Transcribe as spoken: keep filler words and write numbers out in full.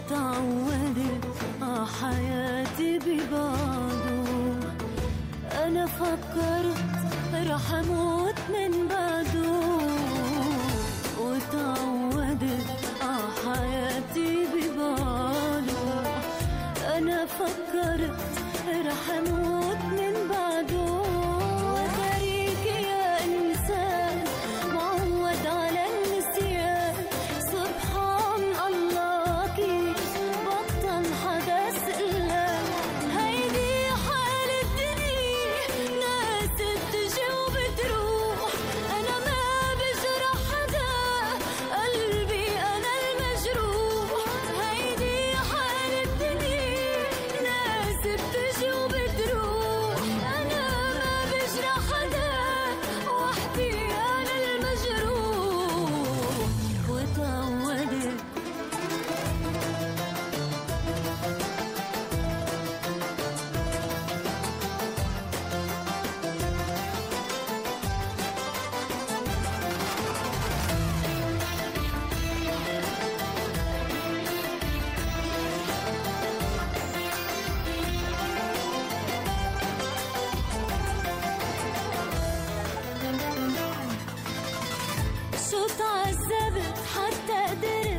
وتعودت ع حياتي ببعده. أنا فكرت رح أموت من بعده، وتعودت ع حياتي ببعده. أنا فكرت رح أموت من بعده. وتاريخ يا إنسان معود على النسيان، سبحان الله كيف بطل حدا سألان. هيدي حال الدنيا، ناس بتجي وبتروح، أنا ما بجرح حدا، قلبي أنا المجروح. هيدي حال الدنيا، ناس بتجي وبتروح، أنا ما بجرح حدا، وحدي أنا المجروح. وتعودت شو تعذبت حتى قدرت